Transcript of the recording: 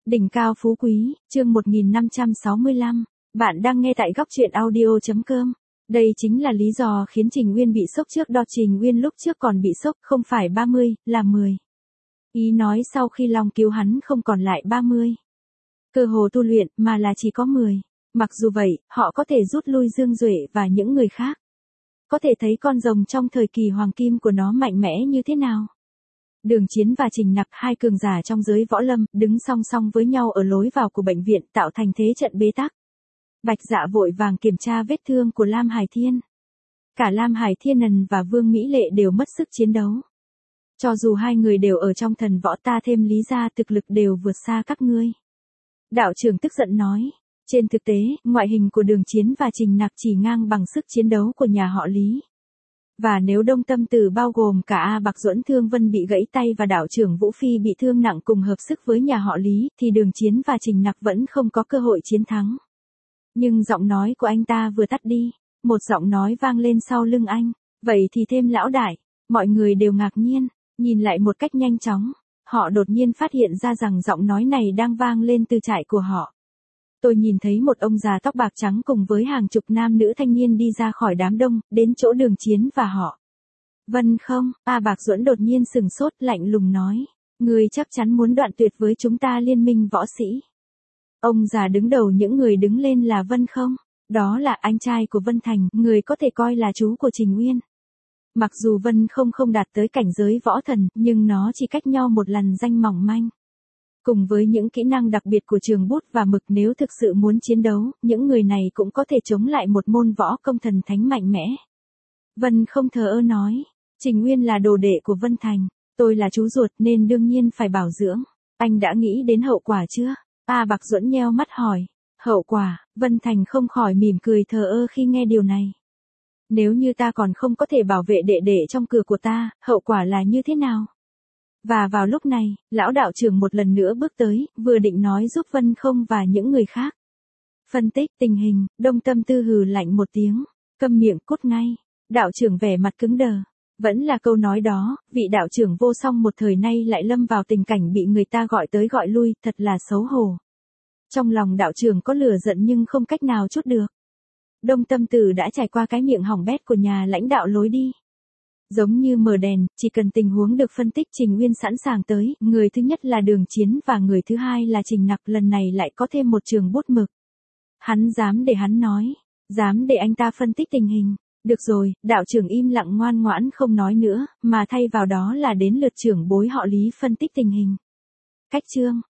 Đỉnh cao phú quý, chương 1565. Bạn đang nghe tại góc truyện audio.com. Đây chính là lý do khiến Trình Uyên bị sốc trước đó. Trình Uyên lúc trước còn bị sốc không phải 30, là 10. Ý nói sau khi Long cứu hắn không còn lại 30. Cơ hồ tu luyện mà là chỉ có 10. Mặc dù vậy, họ có thể rút lui Dương Duệ và những người khác. Có thể thấy con rồng trong thời kỳ hoàng kim của nó mạnh mẽ như thế nào. Đường Chiến và Trình Nặc, hai cường giả trong giới võ lâm, đứng song song với nhau ở lối vào của bệnh viện, tạo thành thế trận bế tắc. Bạch Dạ vội vàng kiểm tra vết thương của Lam Hải Thiên. Cả Lam Hải Thiên Nần và Vương Mỹ Lệ đều mất sức chiến đấu. Cho dù hai người đều ở trong thần võ, ta thêm Lý gia thực lực đều vượt xa các ngươi. Đạo trưởng tức giận nói. Trên thực tế, ngoại hình của Đường Chiến và Trình Nặc chỉ ngang bằng sức chiến đấu của nhà họ Lý. Và nếu Đông Tâm Tử bao gồm cả A Bạc Duẫn, Thương Vân bị gãy tay và đạo trưởng Vũ Phi bị thương nặng cùng hợp sức với nhà họ Lý, thì Đường Chiến và Trình Nặc vẫn không có cơ hội chiến thắng. Nhưng giọng nói của anh ta vừa tắt đi, một giọng nói vang lên sau lưng anh. Vậy thì thêm lão đại. Mọi người đều ngạc nhiên, nhìn lại một cách nhanh chóng. Họ đột nhiên phát hiện ra rằng giọng nói này đang vang lên từ trại của họ. Tôi nhìn thấy một ông già tóc bạc trắng cùng với hàng chục nam nữ thanh niên đi ra khỏi đám đông, đến chỗ Đường Chiến và họ. Vân không, A Bạc Duẫn đột nhiên sừng sốt, lạnh lùng nói. Người chắc chắn muốn đoạn tuyệt với chúng ta Liên minh võ sĩ. Ông già đứng đầu những người đứng lên là Vân không. Đó là anh trai của Vân Thành, người có thể coi là chú của Trình Uyên. Mặc dù Vân không đạt tới cảnh giới võ thần, nhưng nó chỉ cách nhau một làn danh mỏng manh. Cùng với những kỹ năng đặc biệt của trường bút và mực, nếu thực sự muốn chiến đấu, những người này cũng có thể chống lại một môn võ công thần thánh mạnh mẽ. Vân không thờ ơ nói. Trình Uyên là đồ đệ của Vân Thành. Tôi là chú ruột nên đương nhiên phải bảo dưỡng. Anh đã nghĩ đến hậu quả chưa? A Bạc Duẫn nheo mắt hỏi. Hậu quả? Vân Thành không khỏi mỉm cười thờ ơ khi nghe điều này. Nếu như ta còn không có thể bảo vệ đệ đệ trong cửa của ta, hậu quả là như thế nào? Và vào lúc này, lão đạo trưởng một lần nữa bước tới, vừa định nói giúp Vân không và những người khác phân tích tình hình. Đông Tâm Tư hừ lạnh một tiếng. Câm miệng, cút ngay. Đạo trưởng vẻ mặt cứng đờ. Vẫn là câu nói đó, vị đạo trưởng vô song một thời nay lại lâm vào tình cảnh bị người ta gọi tới gọi lui, thật là xấu hổ. Trong lòng đạo trưởng có lửa giận nhưng không cách nào trút được. Đông Tâm Tử đã trải qua cái miệng hỏng bét của nhà lãnh đạo lối đi. Giống như mở đèn, chỉ cần tình huống được phân tích, Trình Uyên sẵn sàng tới. Người thứ nhất là Đường Chiến và người thứ hai là Trình Nặc, lần này lại có thêm một trường bút mực. Hắn dám để hắn nói, dám để anh ta phân tích tình hình. Được rồi, đạo trưởng im lặng ngoan ngoãn không nói nữa, mà thay vào đó là đến lượt trưởng bối họ Lý phân tích tình hình. Cách chương,